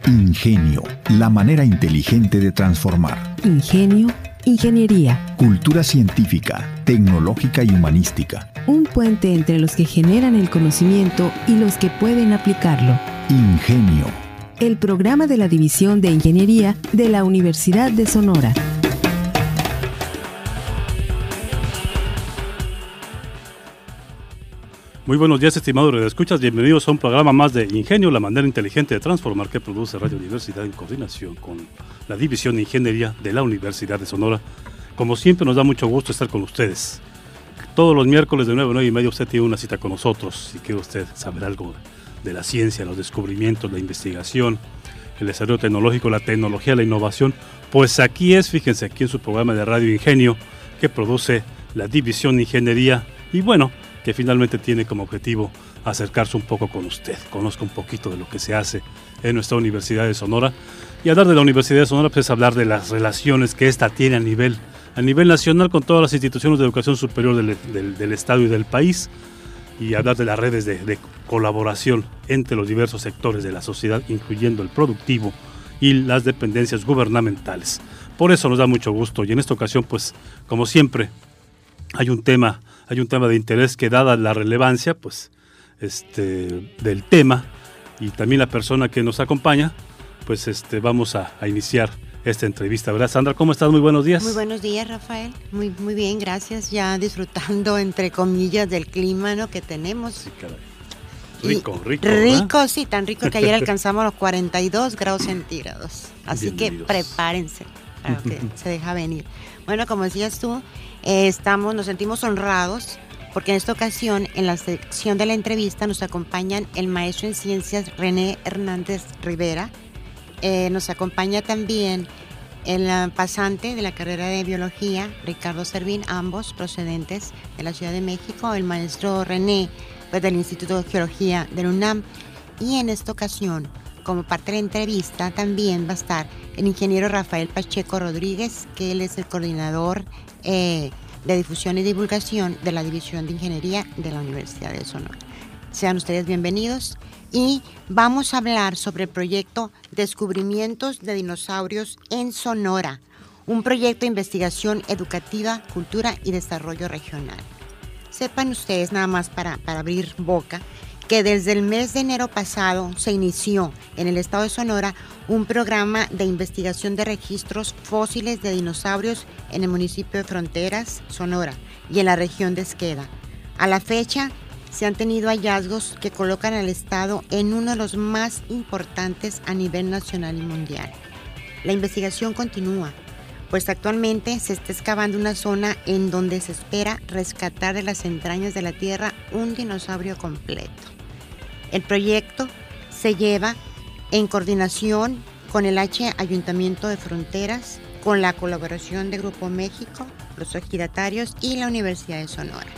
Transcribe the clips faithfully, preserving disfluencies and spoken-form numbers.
Ingenio, la manera inteligente de transformar. Ingenio, ingeniería. Cultura científica, tecnológica y humanística. Un puente entre los que generan el conocimiento y los que pueden aplicarlo. Ingenio. El programa de la División de Ingeniería de la Universidad de Sonora. Muy buenos días, estimados radioescuchas. Bienvenidos a un programa más de Ingenio, la manera inteligente de transformar, que produce Radio Universidad en coordinación con la División de Ingeniería de la Universidad de Sonora. Como siempre, nos da mucho gusto estar con ustedes. Todos los miércoles de nueve a nueve y media usted tiene una cita con nosotros. Si quiere usted saber algo de la ciencia, los descubrimientos, la investigación, el desarrollo tecnológico, la tecnología, la innovación, pues aquí es, fíjense, aquí en su programa de Radio Ingenio, que produce la División de Ingeniería. Y bueno, que finalmente tiene como objetivo acercarse un poco con usted, conozca un poquito de lo que se hace en nuestra Universidad de Sonora. Y hablar de la Universidad de Sonora, pues es hablar de las relaciones que ésta tiene a nivel, a nivel nacional con todas las instituciones de educación superior del, del, del Estado y del país, y hablar de las redes de, de colaboración entre los diversos sectores de la sociedad, incluyendo el productivo y las dependencias gubernamentales. Por eso nos da mucho gusto, y en esta ocasión, pues, como siempre, hay un tema Hay un tema de interés que, dada la relevancia pues, este, del tema y también la persona que nos acompaña, pues este, vamos a, a iniciar esta entrevista, ¿verdad, Sandra? ¿Cómo estás? Muy buenos días. Muy buenos días, Rafael. Muy, muy bien, gracias. Ya disfrutando, entre comillas, del clima, ¿no?, que tenemos. Sí, caray. Rico, y rico. Rico, ¿verdad? Sí, tan rico que ayer alcanzamos los cuarenta y dos grados centígrados. Así Bienvenidos. Que prepárense para lo que se deja venir. Bueno, como decías tú, Eh, estamos, nos sentimos honrados porque en esta ocasión, en la sección de la entrevista, nos acompañan el maestro en ciencias René Hernández Rivera, eh, nos acompaña también el uh, pasante de la carrera de biología, Ricardo Servín, ambos procedentes de la Ciudad de México, el maestro René, pues, del Instituto de Geología del UNAM, y en esta ocasión, como parte de la entrevista, también va a estar el ingeniero Rafael Pacheco Rodríguez, que él es el coordinador eh, de difusión y divulgación de la División de Ingeniería de la Universidad de Sonora. Sean ustedes bienvenidos y vamos a hablar sobre el proyecto Descubrimientos de Dinosaurios en Sonora, un proyecto de investigación educativa, cultura y desarrollo regional. Sepan ustedes, nada más para, para abrir boca, que desde el mes de enero pasado se inició en el estado de Sonora un programa de investigación de registros fósiles de dinosaurios en el municipio de Fronteras, Sonora, y en la región de Esqueda. A la fecha se han tenido hallazgos que colocan al estado en uno de los más importantes a nivel nacional y mundial. La investigación continúa, pues actualmente se está excavando una zona en donde se espera rescatar de las entrañas de la tierra un dinosaurio completo. El proyecto se lleva en coordinación con el H Ayuntamiento de Fronteras, con la colaboración de Grupo México, los ejidatarios y la Universidad de Sonora.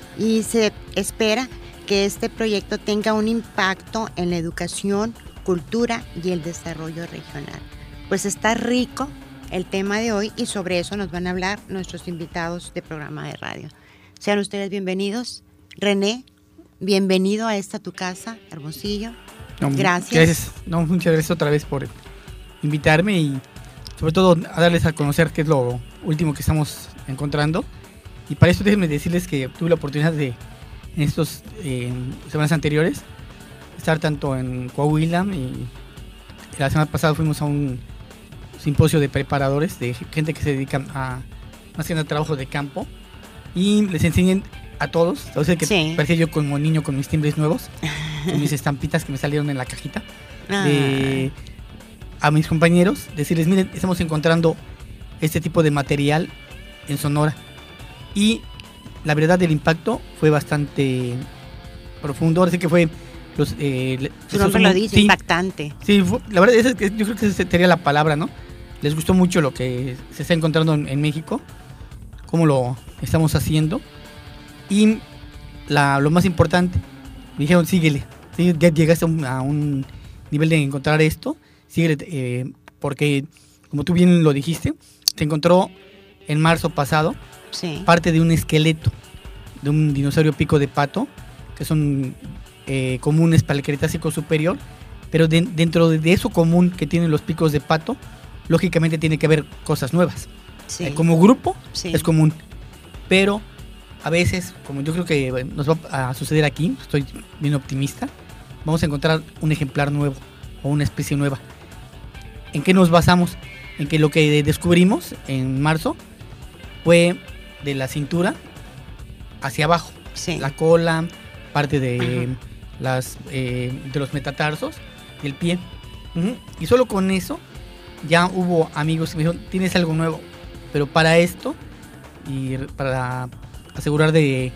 Y se espera que este proyecto tenga un impacto en la educación, cultura y el desarrollo regional. Pues está rico el tema de hoy y sobre eso nos van a hablar nuestros invitados de programa de radio. Sean ustedes bienvenidos. René, bienvenido a esta tu casa, Hermosillo. No, gracias. Gracias. No, muchas gracias otra vez por invitarme y sobre todo a darles a conocer qué es lo último que estamos encontrando. Y para eso déjenme decirles que tuve la oportunidad de, en estas eh, semanas anteriores, estar tanto en Coahuila y la semana pasada fuimos a un simposio de preparadores, de gente que se dedica a más que nada trabajo de campo, y les enseñé a todos, o sea que sí. Parecía yo como niño con mis timbres nuevos, con mis estampitas que me salieron en la cajita, ah. de, a mis compañeros, decirles, miren, estamos encontrando este tipo de material en Sonora, y la verdad el impacto fue bastante profundo, ahora sí que fue los... Eh, Su nombre lo dice, sí, impactante. Sí, fue, la verdad, esa, yo creo que esa sería la palabra, ¿no? Les gustó mucho lo que se está encontrando en, en México, cómo lo estamos haciendo. Y la, lo más importante, me dijeron, síguele, ¿sí? Ya llegaste a un, a un nivel de encontrar esto, síguele, eh, porque como tú bien lo dijiste, se encontró en marzo pasado, sí, parte de un esqueleto de un dinosaurio pico de pato, que son eh, comunes para el Cretácico superior, pero de, dentro de eso común que tienen los picos de pato, lógicamente tiene que haber cosas nuevas. Sí. Eh, como grupo Sí. es común, pero a veces, como yo creo que nos va a suceder aquí, estoy bien optimista, vamos a encontrar un ejemplar nuevo o una especie nueva. ¿En qué nos basamos? En que lo que descubrimos en marzo fue de la cintura hacia abajo, Sí. la cola, parte de Ajá. las eh, de los metatarsos y el pie. Ujú. Y solo con eso ya hubo amigos que me dijeron, tienes algo nuevo, pero para esto y re- para asegurar de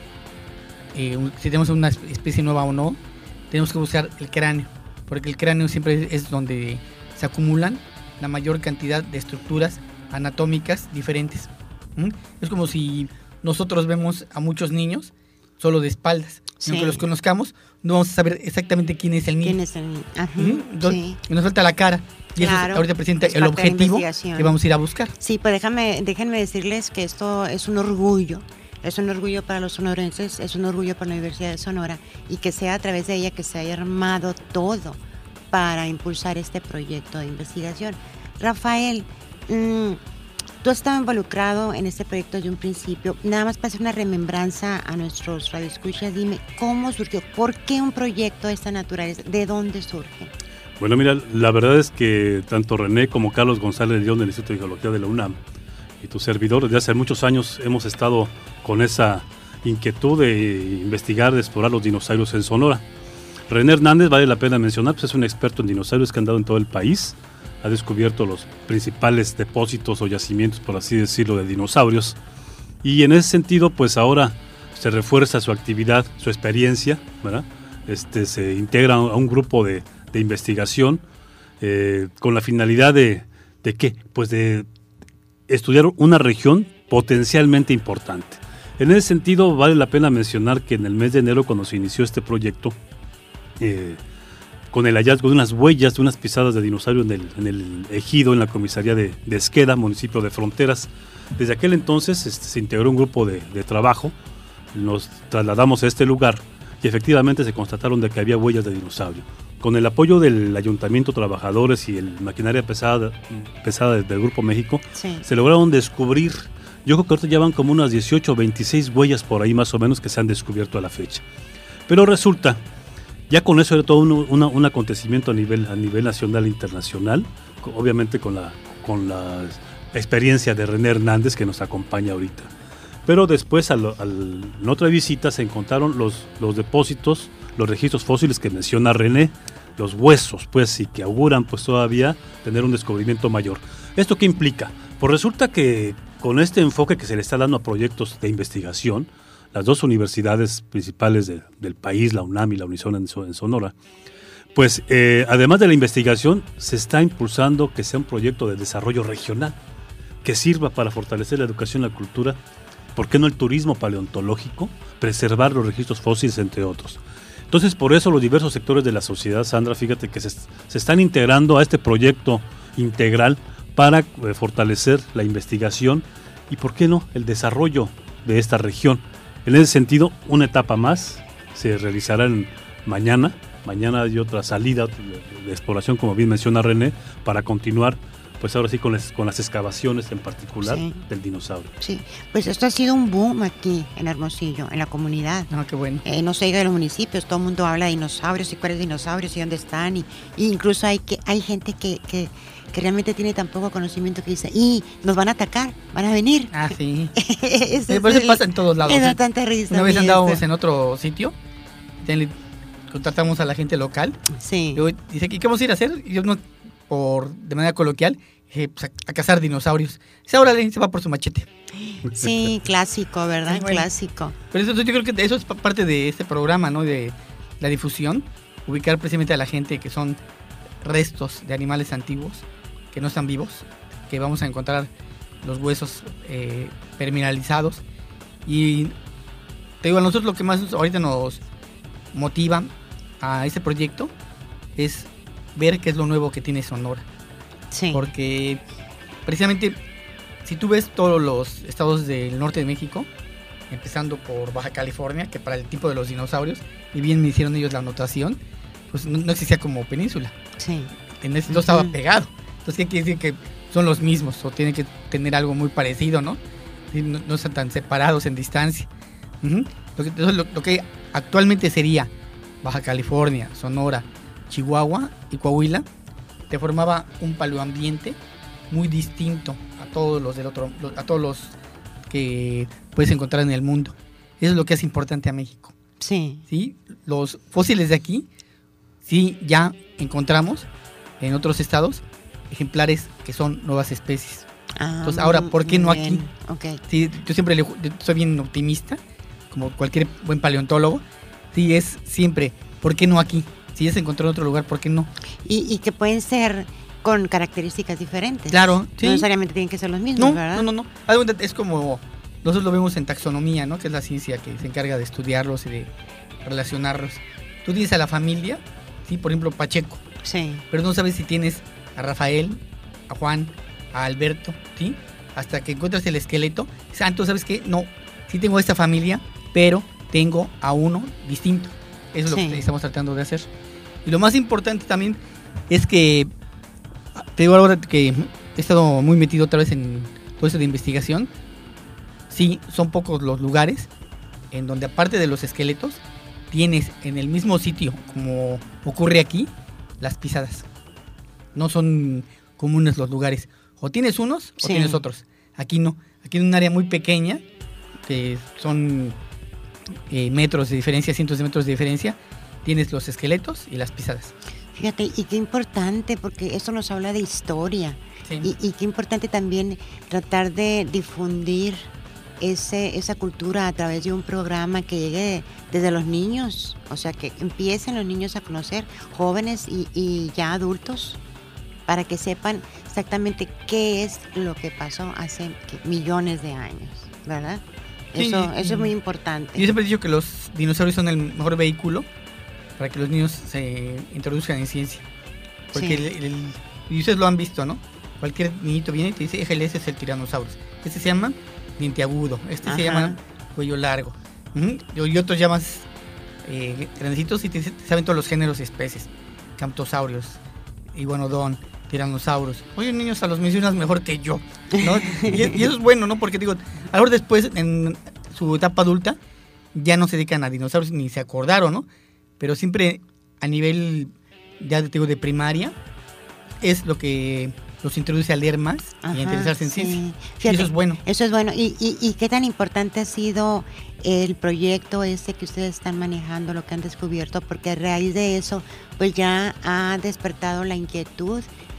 eh, un- si tenemos una especie nueva o no, tenemos que buscar el cráneo, porque el cráneo siempre es donde se acumulan la mayor cantidad de estructuras anatómicas diferentes. ¿Mm? Es como si nosotros vemos a muchos niños solo de espaldas. Sí. Y aunque los conozcamos, no vamos a saber exactamente quién es el niño. ¿Quién es el niño? Ajá. Ujú. Entonces, Sí. y nos falta la cara. Y eso Claro, es- ahorita presenta es el parte de la objetivo investigación. que vamos a ir a buscar. Sí, pues déjame, déjenme decirles que esto es un orgullo, es un orgullo para los sonorenses, es un orgullo para la Universidad de Sonora y que sea a través de ella que se haya armado todo para impulsar este proyecto de investigación. Rafael, mm, tú has estado involucrado en este proyecto desde un principio. Nada más para hacer una remembranza a nuestros radioescuchas, dime, ¿cómo surgió? ¿Por qué un proyecto de esta naturaleza? ¿De dónde surge? Bueno, mira, la verdad es que tanto René como Carlos González León del Instituto de Geología de la UNAM y tu servidor desde hace muchos años hemos estado con esa inquietud de investigar, de explorar los dinosaurios en Sonora. René Hernández, vale la pena mencionar, pues es un experto en dinosaurios que ha andado en todo el país, ha descubierto los principales depósitos o yacimientos, por así decirlo, de dinosaurios, y en ese sentido, pues ahora se refuerza su actividad, su experiencia, ¿verdad? Este, se integra a un grupo de, de investigación eh, con la finalidad de, ¿de qué? Pues de estudiar una región potencialmente importante. En ese sentido, vale la pena mencionar que en el mes de enero, cuando se inició este proyecto, eh, con el hallazgo de unas huellas, de unas pisadas de dinosaurio en el, en el ejido, en la comisaría de, de Esqueda, municipio de Fronteras, desde aquel entonces este, se integró un grupo de, de trabajo, nos trasladamos a este lugar y efectivamente se constataron de que había huellas de dinosaurio. Con el apoyo del ayuntamiento, trabajadores y el maquinaria pesada, pesada del Grupo México, Sí. se lograron descubrir, yo creo que ahorita ya van como unas dieciocho o veintiséis huellas por ahí más o menos que se han descubierto a la fecha. Pero resulta, ya con eso era todo un, una, un acontecimiento a nivel, a nivel nacional e internacional, co- obviamente con la, con la experiencia de René Hernández que nos acompaña ahorita. Pero después, al, al- en otra visita, se encontraron los, los depósitos, los registros fósiles que menciona René, los huesos, pues, sí, que auguran, pues, todavía tener un descubrimiento mayor. ¿Esto qué implica? Pues resulta que con este enfoque que se le está dando a proyectos de investigación, las dos universidades principales de- del país, la UNAM y la Unison en, So- en Sonora, pues, eh, además de la investigación, se está impulsando que sea un proyecto de desarrollo regional, que sirva para fortalecer la educación y la cultura. ¿Por qué no el turismo paleontológico? Preservar los registros fósiles, entre otros. Entonces, por eso los diversos sectores de la sociedad, Sandra, fíjate que se, se están integrando a este proyecto integral para eh, fortalecer la investigación y, ¿por qué no?, el desarrollo de esta región. En ese sentido, una etapa más se realizará en mañana. Mañana hay otra salida de, de exploración, como bien menciona René, para continuar, pues ahora sí, con las, con las excavaciones en particular Sí. del dinosaurio. Sí, pues esto ha sido un boom aquí en Hermosillo, en la comunidad. No, qué bueno. Eh, no se diga de los municipios, todo el mundo habla de dinosaurios y cuáles dinosaurios y dónde están. Y, y incluso hay que hay gente que, que, que realmente tiene tan poco conocimiento que dice, y nos van a atacar, van a venir. Ah, sí. Ese Sí, es pues eso el- pasa en todos lados. me da ¿eh? tanta risa. Una vez a mí andábamos esto. en otro sitio, ten- contratamos a la gente local. Sí, Y luego dice, ¿qué vamos a ir a hacer? Y yo, no, por, de manera coloquial, dije, pues a, a cazar dinosaurios. Dice, órale, se va por su machete. sí, clásico, ¿verdad? Sí, bueno. Clásico. Pero eso, yo creo que eso es pa- parte de este programa, ¿no? De la difusión, ubicar precisamente a la gente que son restos de animales antiguos, que no están vivos, que vamos a encontrar los huesos eh, permineralizados. Y te digo, a nosotros lo que más ahorita nos motiva a este proyecto es ver qué es lo nuevo que tiene Sonora. Sí, Porque precisamente si tú ves todos los estados del norte de México, empezando por Baja California, que para el tipo de los dinosaurios, y bien me hicieron ellos la anotación, pues no, no existía como península. Sí. En ese no estaba uh-huh. pegado. Entonces, ¿qué quiere decir? Que son los mismos o tienen que tener algo muy parecido, ¿no? No, no están tan separados en distancia. Uh-huh. Lo, que, entonces, lo, lo que actualmente sería Baja California, Sonora, Chihuahua y Coahuila, te formaba un paleoambiente muy distinto a todos los del otro, a todos los que puedes encontrar en el mundo. Eso es lo que hace importante a México. Sí. ¿Sí? Los fósiles de aquí, sí, ya encontramos en otros estados ejemplares que son nuevas especies. Ah, entonces, ahora, ¿por qué no bien. aquí? Okay. Sí, yo siempre le, soy bien optimista, como cualquier buen paleontólogo. Sí, es siempre, ¿por qué no aquí? Si ya se encontró en otro lugar, ¿por qué no? Y, y que pueden ser con características diferentes. Claro, sí. No necesariamente tienen que ser los mismos, no, ¿verdad? No, no, no. Es como, nosotros lo vemos en taxonomía, ¿no? Que es la ciencia que se encarga de estudiarlos y de relacionarlos. Tú tienes a la familia, ¿sí? Por ejemplo, Pacheco. Sí. Pero no sabes si tienes a Rafael, a Juan, a Alberto, ¿sí? Hasta que encuentras el esqueleto. Ah, entonces, ¿sabes qué? No, sí tengo esta familia, pero tengo a uno distinto. Eso es sí. lo que estamos tratando de hacer. Y lo más importante también es que, te digo ahora que he estado muy metido otra vez en todo eso de investigación, sí, son pocos los lugares en donde aparte de los esqueletos, tienes en el mismo sitio, como ocurre aquí, las pisadas. No son comunes los lugares. O tienes unos o sí. tienes otros. Aquí no. Aquí en un área muy pequeña, que son eh, metros de diferencia, cientos de metros de diferencia, tienes los esqueletos y las pisadas. Fíjate, y qué importante, porque esto nos habla de historia. Sí. Y, y qué importante también tratar de difundir ese, esa cultura a través de un programa que llegue desde los niños. O sea, que empiecen los niños a conocer, jóvenes y, y ya adultos, para que sepan exactamente qué es lo que pasó hace millones de años, ¿verdad? Sí, eso, y, eso es muy importante. Yo siempre he dicho que los dinosaurios son el mejor vehículo para que los niños se introduzcan en ciencia. Porque sí. el, el, y ustedes lo han visto, ¿no? Cualquier niñito viene y te dice, ese es el Tiranosaurus. Este se llama dienteagudo, este Ajá. se llama cuello largo. Uh-huh. Y otros llamas eh, grandecitos y te, te saben todos los géneros y especies. Camptosaurios, iguanodón, tiranosaurus. Oye, niños, a los mencionas mejor que yo, ¿no? y, y eso es bueno, ¿no? Porque digo, ahora después, en su etapa adulta, ya no se dedican a dinosaurios ni se acordaron, ¿no? Pero siempre a nivel, ya te digo, de primaria, es lo que los introduce a leer más Ajá, y a interesarse en sí. ciencia. Fíjate, y eso es bueno. Eso es bueno. ¿Y, y, y qué tan importante ha sido el proyecto este que ustedes están manejando, lo que han descubierto? Porque a raíz de eso, pues ya ha despertado la inquietud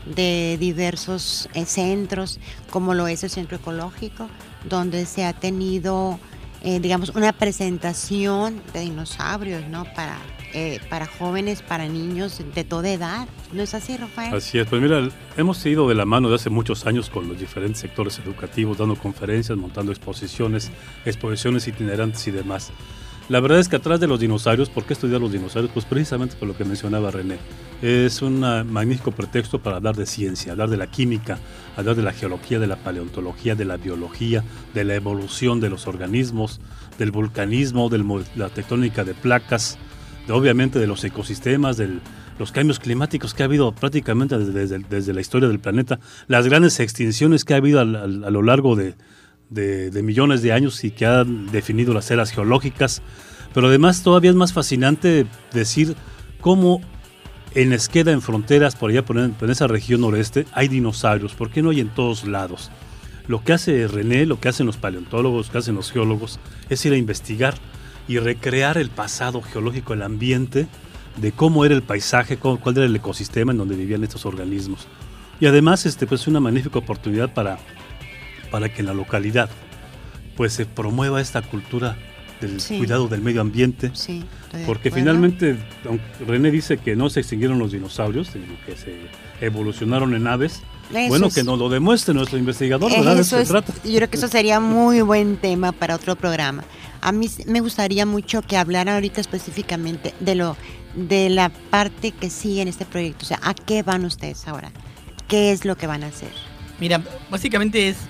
de diversos eh, centros, como lo es el Centro Ecológico, donde se ha tenido, eh, digamos, una presentación de dinosaurios, ¿no? Para, eh, para jóvenes, para niños de toda edad. ¿No es así, Rafael? Así es. Pues mira, hemos ido de la mano de hace muchos años con los diferentes sectores educativos, dando conferencias, montando exposiciones, exposiciones itinerantes y demás. La verdad es que atrás de los dinosaurios, ¿por qué estudiar los dinosaurios? Pues precisamente por lo que mencionaba René. Es un magnífico pretexto para hablar de ciencia, hablar de la química, hablar de la geología, de la paleontología, de la biología, de la evolución de los organismos, del vulcanismo, de la tectónica de placas, de, obviamente de los ecosistemas, de los cambios climáticos que ha habido prácticamente desde, desde, desde la historia del planeta, las grandes extinciones que ha habido a, a, a lo largo de De, de millones de años y que han definido las eras geológicas, pero además todavía es más fascinante decir cómo en Esqueda, en fronteras, por allá por en, en esa región noreste, hay dinosaurios. ¿Por qué no hay en todos lados? Lo que hace René, lo que hacen los paleontólogos, lo que hacen los geólogos, es ir a investigar y recrear el pasado geológico, el ambiente, de cómo era el paisaje, cómo, cuál era el ecosistema en donde vivían estos organismos. Y además, este, pues, es una magnífica oportunidad para para que en la localidad pues se promueva esta cultura del sí. cuidado del medio ambiente, sí, porque finalmente, aunque René dice que no se extinguieron los dinosaurios, sino que se evolucionaron en aves, eso bueno, es, que nos lo demuestre nuestro investigador, ¿verdad? Eso es, trata. Yo creo que eso sería muy buen tema para otro programa. A mí me gustaría mucho que hablaran ahorita específicamente de lo de la parte que sigue en este proyecto, o sea, ¿a qué van ustedes ahora? ¿Qué es lo que van a hacer? Mira, básicamente es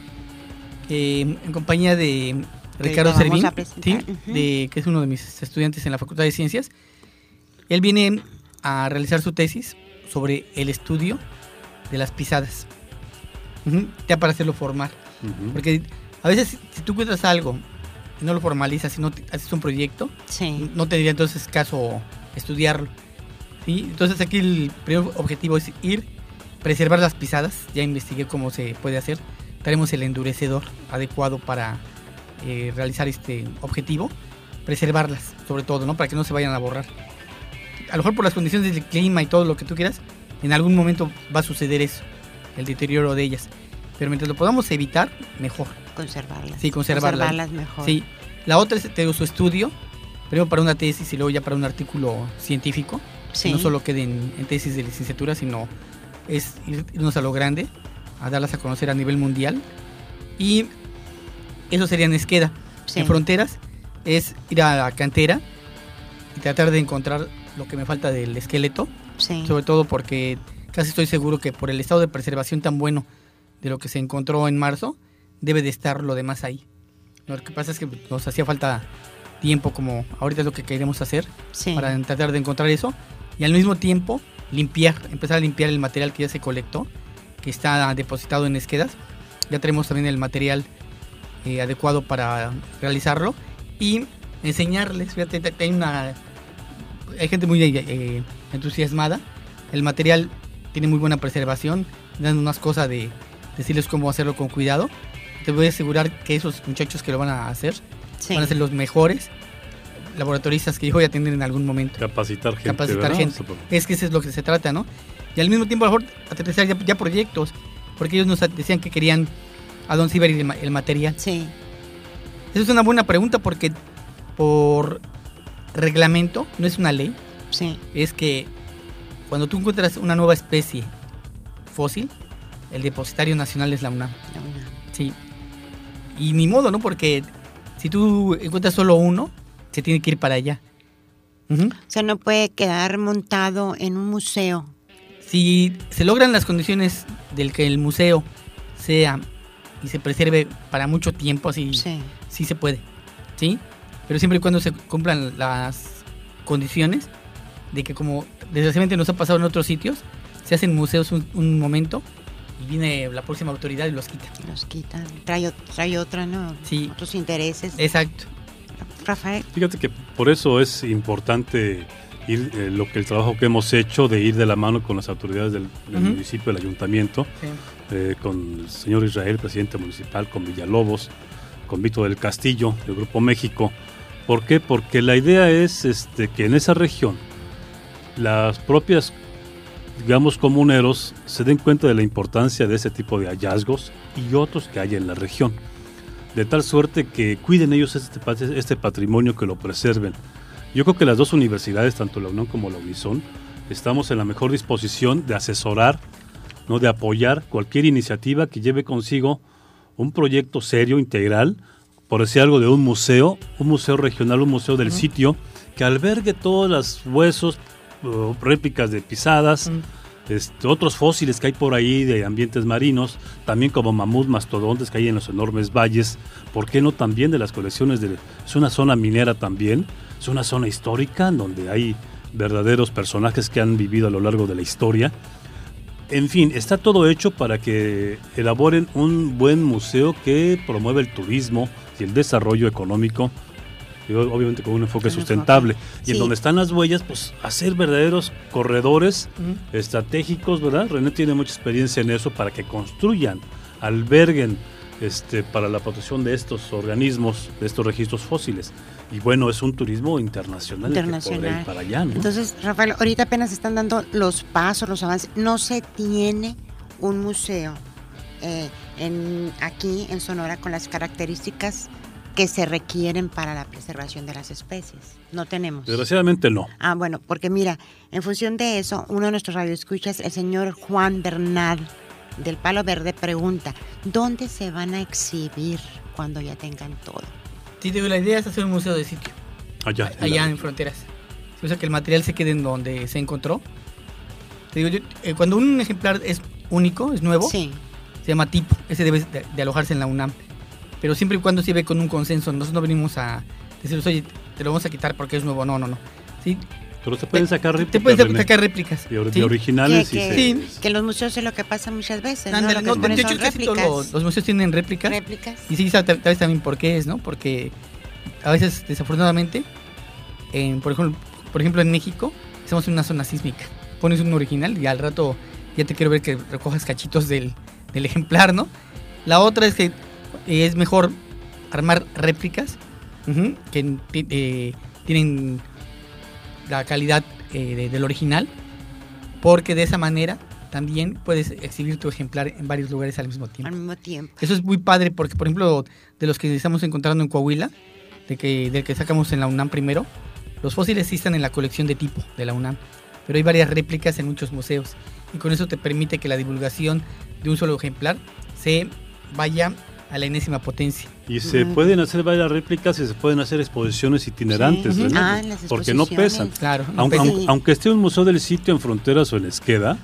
Eh, en compañía de Ricardo Servín, ¿sí? uh-huh. de, que es uno de mis estudiantes en la Facultad de Ciencias. Él viene a realizar su tesis sobre el estudio de las pisadas. Uh-huh. Ya para hacerlo formal. Uh-huh. Porque a veces si, si tú encuentras algo y no lo formalizas, si no te, haces un proyecto, sí. no tendría entonces caso estudiarlo. ¿Sí? Entonces aquí el primer objetivo es ir, preservar las pisadas. Ya investigué cómo se puede hacer. Tenemos el endurecedor adecuado para eh, realizar este objetivo. Preservarlas, sobre todo, ¿no? Para que no se vayan a borrar. A lo mejor por las condiciones del clima y todo lo que tú quieras, en algún momento va a suceder eso, el deterioro de ellas. Pero mientras lo podamos evitar, mejor. Conservarlas. Sí, conservarlas. Conservarlas mejor. Sí. La otra es te, su estudio, primero para una tesis y luego ya para un artículo científico. Sí. Que no solo quede en, en tesis de licenciatura, sino es irnos a lo grande, a darlas a conocer a nivel mundial. Y eso sería en Esqueda. Sí. En Fronteras es ir a la cantera y tratar de encontrar lo que me falta del esqueleto. Sí. Sobre todo porque casi estoy seguro que por el estado de preservación tan bueno de lo que se encontró en marzo, debe de estar lo demás ahí. Lo que pasa es que nos hacía falta tiempo, como ahorita es lo que queremos hacer, sí. para tratar de encontrar eso. Y al mismo tiempo limpiar, empezar a limpiar el material que ya se colectó, que está depositado en Esquedas. Ya tenemos también el material eh, adecuado para realizarlo. Y enseñarles, fíjate, hay una... Hay gente muy eh, entusiasmada. El material tiene muy buena preservación. Dan unas cosas de decirles cómo hacerlo con cuidado. Te voy a asegurar que esos muchachos que lo van a hacer, sí. van a ser los mejores laboratoristas que yo voy a tener en algún momento. Capacitar gente. Capacitar ¿verdad? gente. Es que eso es lo que se trata, ¿no? Y al mismo tiempo a lo mejor aterrizar ya, ya proyectos. Porque ellos nos decían que querían a dónde iba a ir el, el material. Sí. Esa es una buena pregunta porque por reglamento, no es una ley, sí. es que cuando tú encuentras una nueva especie fósil, el depositario nacional es la UNAM. La UNAM. Sí. Y ni modo, ¿no? Porque si tú encuentras solo uno, se tiene que ir para allá. Uh-huh. O sea, no puede quedar montado en un museo. Si se logran las condiciones del que el museo sea y se preserve para mucho tiempo, así sí, sí se puede, ¿sí? Pero siempre y cuando se cumplan las condiciones de que, como desgraciadamente nos ha pasado en otros sitios, se hacen museos un, un momento y viene la próxima autoridad y los quita. Los quitan, trae, trae otra, ¿no? Sí. Otros intereses. Exacto. Rafael. Fíjate que por eso es importante ir, eh, lo que el trabajo que hemos hecho de ir de la mano con las autoridades del, del uh-huh. municipio, del ayuntamiento, sí. eh, con el señor Israel, presidente municipal, con Villalobos, con Víctor del Castillo, del Grupo México. ¿Por qué? Porque la idea es este, que en esa región las propias, digamos, comuneros se den cuenta de la importancia de ese tipo de hallazgos y otros que hay en la región, de tal suerte que cuiden ellos este, este patrimonio, que lo preserven. Yo creo que las dos universidades, tanto la UNAM como la Unison, estamos en la mejor disposición de asesorar, ¿no? de apoyar cualquier iniciativa que lleve consigo un proyecto serio, integral, por decir algo, de un museo, un museo regional, un museo del uh-huh. sitio, que albergue todos los huesos, uh, réplicas de pisadas, uh-huh. este, otros fósiles que hay por ahí de ambientes marinos, también como mamut, mastodontes que hay en los enormes valles. ¿Por qué no también de las colecciones? De, es una zona minera también, es una zona histórica en donde hay verdaderos personajes que han vivido a lo largo de la historia. En fin, está todo hecho para que elaboren un buen museo que promueva el turismo y el desarrollo económico, y obviamente con un enfoque sustentable. Y sí. en donde están las huellas, pues hacer verdaderos corredores uh-huh. estratégicos, ¿verdad? René tiene mucha experiencia en eso, para que construyan, alberguen este, para la protección de estos organismos, de estos registros fósiles. Y bueno, es un turismo internacional, internacional. Que podrá ir para allá, ¿no? Entonces, Rafael, ahorita apenas están dando los pasos, los avances. No se tiene un museo eh, en, aquí en Sonora con las características que se requieren para la preservación de las especies. No tenemos. Desgraciadamente no. Ah, bueno, porque mira, en función de eso, uno de nuestros radioescuchas, el señor Juan Bernal del Palo Verde, pregunta, ¿dónde se van a exhibir cuando ya tengan todo? Sí, digo, la idea es hacer un museo de sitio. Allá. Allá en, en Fronteras. O sea, que el material se quede en donde se encontró. Te digo, yo, eh, cuando un ejemplar es único, es nuevo, sí. se llama tipo. Ese debe de, de alojarse en la UNAM. Pero siempre y cuando se ve con un consenso. Nosotros no venimos a decirles, oye, te lo vamos a quitar porque es nuevo. No, no, no. ¿Sí? Pero se pueden sacar réplicas. Te puedes René, sacar réplicas. de, sí. de originales. Que, y que, se- Sí. que en los museos es lo que pasa muchas veces, ¿no? Ándale, Lo que no, ponen de son hecho, casi todos réplicas. los, los museos tienen réplicas. Réplicas. Y sí, sabes sabes también por qué es, ¿no? Porque a veces, desafortunadamente, en, por, ejemplo, por ejemplo, en México, estamos en una zona sísmica. Pones un original y al rato ya te quiero ver que recojas cachitos del, del ejemplar, ¿no? La otra es que es mejor armar réplicas uh-huh, que eh, tienen la calidad eh, de, del original, porque de esa manera también puedes exhibir tu ejemplar en varios lugares al mismo tiempo. Al mismo tiempo. Eso es muy padre porque, por ejemplo, de los que estamos encontrando en Coahuila, de que, del que sacamos en la UNAM primero, los fósiles sí están en la colección de tipo de la UNAM, pero hay varias réplicas en muchos museos y con eso te permite que la divulgación de un solo ejemplar se vaya a la enésima potencia. Y se Mm. pueden hacer varias réplicas y se pueden hacer exposiciones itinerantes, Sí. René, Ah, las porque no pesan. exposiciones. Claro, no Aunque, pesa. aunque- aunque esté un museo del sitio en Fronteras o en Esqueda,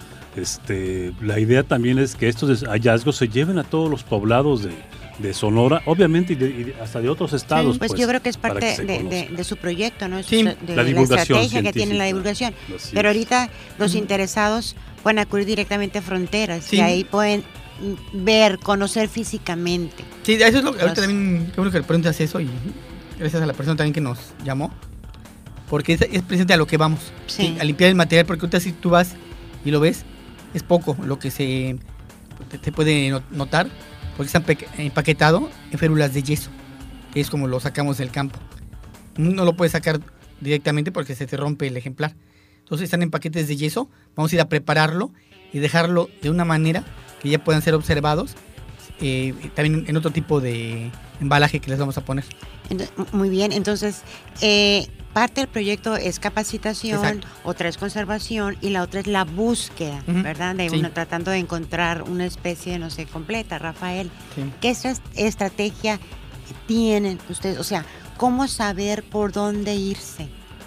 este, la idea también es que estos hallazgos se lleven a todos los poblados de, de Sonora, obviamente, y, de- y de- hasta de otros estados. Pues, pues, yo creo que es para parte que se de, de- conozca. de su proyecto, ¿no? Es Sí, de la la, divulgación estrategia que tiene la científica. divulgación. Así Pero es. ahorita los Ujú. interesados pueden acudir directamente a Fronteras Sí. y ahí pueden mm, ver, conocer físicamente. Sí, eso es lo que ahorita Los- también, qué bueno que le preguntas eso y gracias a la persona también que nos llamó, porque es, es presente a lo que vamos, Sí. ¿sí? A limpiar el material, porque ahorita si tú vas y lo ves, es poco lo que se te, te puede no- notar, porque está empe- empaquetado en férulas de yeso, que es como lo sacamos del campo. No lo puedes sacar directamente porque se te rompe el ejemplar. Entonces están en paquetes de yeso, vamos a ir a prepararlo y dejarlo de una manera que ya puedan ser observados, eh, también en otro tipo de embalaje que les vamos a poner. Ent- Muy bien, entonces eh, parte del proyecto es capacitación, Exacto. otra es conservación y la otra es la búsqueda, Ujú, ¿verdad? De sí. uno tratando de encontrar una especie, no sé, completa. Rafael, Sí. ¿qué estras- estrategia tienen ustedes? O sea, ¿cómo saber por dónde irse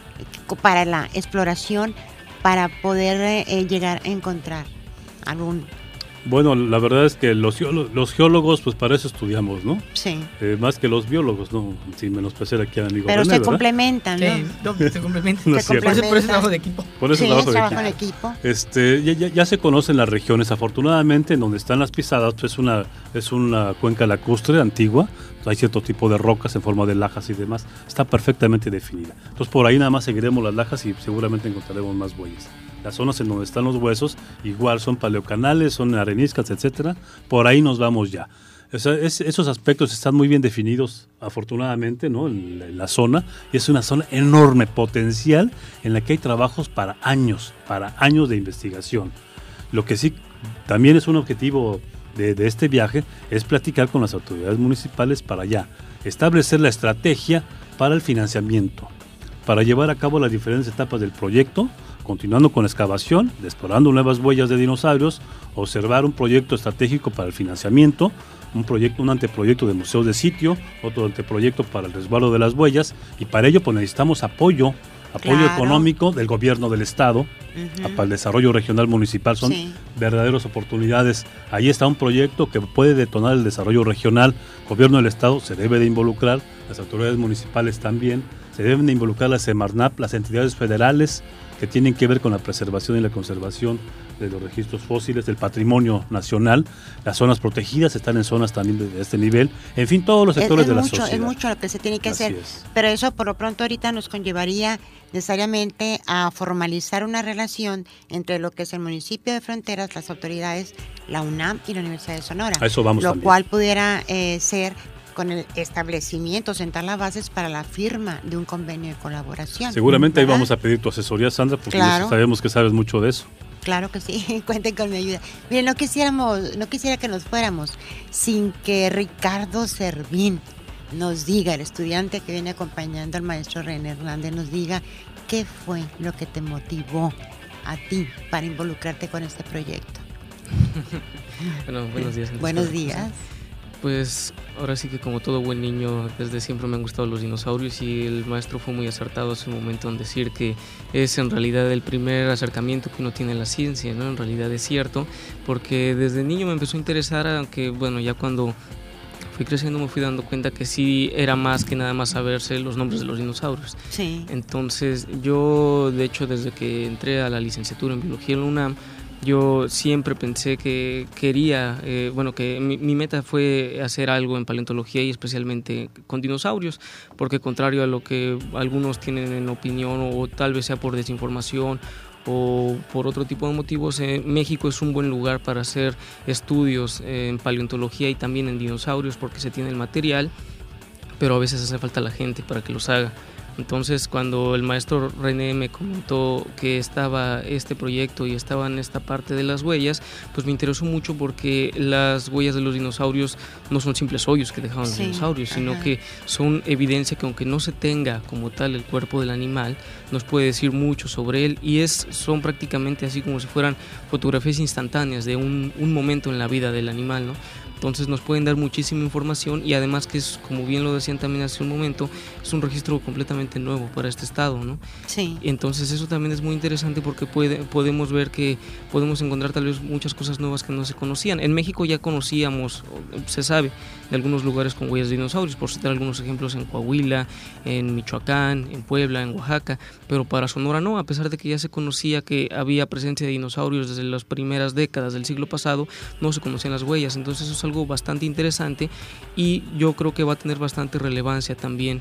para la exploración para poder eh, llegar a encontrar algún... Bueno, la verdad es que los, geolo- los geólogos, pues para eso estudiamos, ¿no? Sí, Eh, más que los biólogos, ¿no? Sin menospreciar aquí a amigo pero René, se ¿verdad? complementan, ¿no? Sí, no, se complementa. No es Se cierto. Por eso, por eso es complementa. trabajo de equipo. Por eso Sí, trabajo es de trabajo equipo. en equipo. Este, ya, ya, ya se conocen las regiones. Afortunadamente, en donde están las pisadas, pues es una, es una cuenca lacustre antigua. Hay cierto tipo de rocas en forma de lajas y demás. Está perfectamente definida. Entonces, por ahí nada más seguiremos las lajas y seguramente encontraremos más huellas. Las zonas en donde están los huesos, igual son paleocanales, son areniscas, etcétera. Por ahí nos vamos ya. O sea, es- esos aspectos están muy bien definidos, afortunadamente, ¿no? En la, en la zona. Y es una zona enorme, potencial, en la que hay trabajos para años, para años de investigación. Lo que sí también es un objetivo de, de este viaje es platicar con las autoridades municipales para allá, establecer la estrategia para el financiamiento, para llevar a cabo las diferentes etapas del proyecto, continuando con la excavación, explorando nuevas huellas de dinosaurios, observar un proyecto estratégico para el financiamiento, un proyecto, un anteproyecto de museos de sitio, otro anteproyecto para el resguardo de las huellas, y para ello pues necesitamos apoyo, apoyo Claro. económico del gobierno del estado, Ujú. para el desarrollo regional municipal, son Sí. verdaderas oportunidades. Ahí está un proyecto que puede detonar el desarrollo regional. Gobierno del estado se debe de involucrar, las autoridades municipales también, se deben de involucrar la Semarnap, las entidades federales que tienen que ver con la preservación y la conservación de los registros fósiles, del patrimonio nacional. Las zonas protegidas están en zonas también de este nivel. En fin, todos los Es, sectores es de la mucho, sociedad. es mucho lo que se tiene que Así hacer, es. pero eso por lo pronto ahorita nos conllevaría necesariamente a formalizar una relación entre lo que es el municipio de Fronteras, las autoridades, la UNAM y la Universidad de Sonora. A eso vamos lo también. cual pudiera eh, ser con el establecimiento, sentar las bases para la firma de un convenio de colaboración. Seguramente ahí ¿verdad? vamos a pedir tu asesoría, Sandra, porque Claro. sabemos que sabes mucho de eso. Claro que sí, cuenten con mi ayuda. Miren, no quisiéramos, no quisiera que nos fuéramos sin que Ricardo Servín nos diga, el estudiante que viene acompañando al maestro René Hernández, nos diga qué fue lo que te motivó a ti para involucrarte con este proyecto. Bueno, buenos días. antes Buenos que nada. días. Pues ahora sí que como todo buen niño, desde siempre me han gustado los dinosaurios y el maestro fue muy acertado hace un momento en decir que es en realidad el primer acercamiento que uno tiene a la ciencia, ¿no? En realidad es cierto, porque desde niño me empezó a interesar, aunque bueno, ya cuando fui creciendo me fui dando cuenta que sí era más que nada más saberse los nombres de los dinosaurios. Sí. Entonces yo, de hecho, desde que entré a la licenciatura en biología en la UNAM, yo siempre pensé que quería, eh, bueno, que mi, mi meta fue hacer algo en paleontología y especialmente con dinosaurios, porque contrario a lo que algunos tienen en opinión, o tal vez sea por desinformación o por otro tipo de motivos, eh, México es un buen lugar para hacer estudios eh, en paleontología y también en dinosaurios, porque se tiene el material, pero a veces hace falta la gente para que los haga. Entonces, cuando el maestro René me comentó que estaba este proyecto y estaba en esta parte de las huellas, pues me interesó mucho, porque las huellas de los dinosaurios no son simples hoyos que dejaban los sí, dinosaurios, sino ajá. que son evidencia que, aunque no se tenga como tal el cuerpo del animal, nos puede decir mucho sobre él, y es son prácticamente así como si fueran fotografías instantáneas de un, un momento en la vida del animal, ¿no? Entonces nos pueden dar muchísima información, y además que es, como bien lo decían también hace un momento, es un registro completamente nuevo para este estado, ¿no? Sí. Entonces eso también es muy interesante, porque puede, podemos ver que podemos encontrar tal vez muchas cosas nuevas que no se conocían. En México ya conocíamos, se sabe, de algunos lugares con huellas de dinosaurios, por citar algunos ejemplos, en Coahuila, en Michoacán, en Puebla, en Oaxaca, pero para Sonora no, a pesar de que ya se conocía que había presencia de dinosaurios desde las primeras décadas del siglo pasado, no se conocían las huellas. Entonces eso es algo bastante interesante, y yo creo que va a tener bastante relevancia también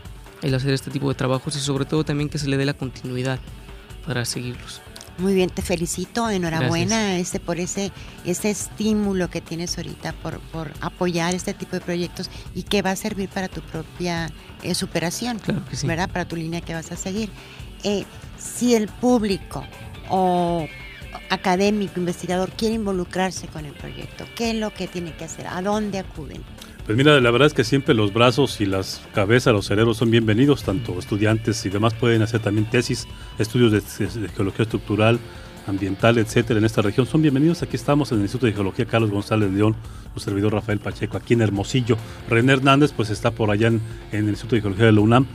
el hacer este tipo de trabajos, y sobre todo también que se le dé la continuidad para seguirlos. Muy bien, te felicito, enhorabuena este, por ese, ese estímulo que tienes ahorita por, por apoyar este tipo de proyectos, y que va a servir para tu propia eh, superación, Claro que sí. ¿verdad? Para tu línea que vas a seguir. Eh, si el público o académico, investigador quiere involucrarse con el proyecto, ¿qué es lo que tiene que hacer? ¿A dónde acuden? Pues mira, la verdad es que siempre los brazos y las cabezas, los cerebros son bienvenidos, tanto estudiantes y demás pueden hacer también tesis, estudios de, de geología estructural, ambiental, etcétera, en esta región, son bienvenidos. Aquí estamos en el Instituto de Geología Carlos González León, su servidor Rafael Pacheco, aquí en Hermosillo. René Hernández pues está por allá en, en el Instituto de Geología de la UNAM.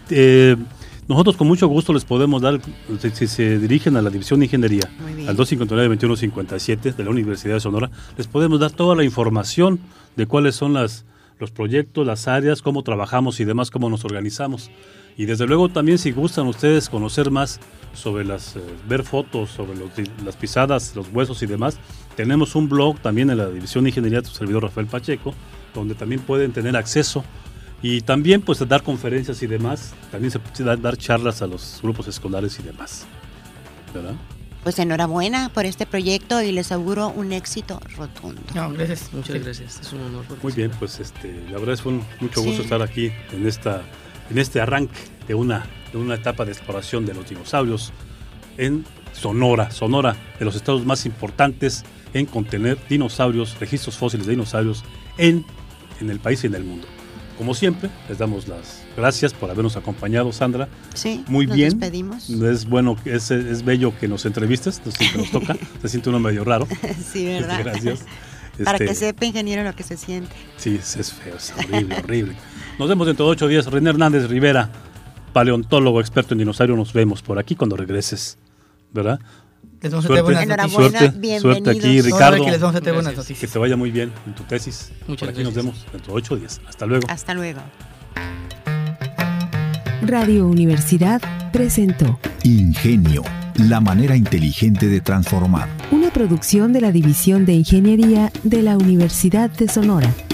Eh, Nosotros con mucho gusto les podemos dar, si, si se dirigen a la División de Ingeniería, al dos cinco nueve, veintiuno cincuenta y siete de la Universidad de Sonora, les podemos dar toda la información de cuáles son las, los proyectos, las áreas, cómo trabajamos y demás, cómo nos organizamos. Y desde luego también, si gustan ustedes conocer más sobre las, eh, ver fotos sobre los, las pisadas, los huesos y demás, tenemos un blog también en la División de Ingeniería, tu servidor Rafael Pacheco, donde también pueden tener acceso. Y también pues dar conferencias y demás, también se puede dar charlas a los grupos escolares y demás, ¿verdad? Pues enhorabuena por este proyecto, y les auguro un éxito rotundo. No, gracias. Muchas gracias, es un honor. Muy bien, pues este, la verdad es un mucho gusto Sí. estar aquí en esta, en este arranque de una, de una etapa de exploración de los dinosaurios en Sonora, Sonora, de los estados más importantes en contener dinosaurios, registros fósiles de dinosaurios en, en el país y en el mundo. Como siempre, les damos las gracias por habernos acompañado, Sandra. Sí, Muy nos bien. despedimos. Es bueno, es, es bello que nos entrevistes, no siempre nos toca, se siente uno medio raro. Sí, ¿verdad? Gracias. Para Este, que sepa, ingeniero, lo que se siente. Sí, es, es feo, es horrible, horrible. Nos vemos dentro de ocho días. René Hernández Rivera, paleontólogo experto en dinosaurio, nos vemos por aquí cuando regreses, ¿verdad? Les vamos a Suerte. traer buenas Enhorabuena, noticias. Suerte, bienvenidos. suerte aquí, No, Ricardo. que les vamos a traer buenas Gracias. Que noticias. te vaya muy bien en tu tesis. Muchas por aquí gracias. nos vemos dentro de ocho días. Hasta luego. Hasta luego. Radio Universidad presentó Ingenio, la manera inteligente de transformar. una producción de la División de Ingeniería de la Universidad de Sonora.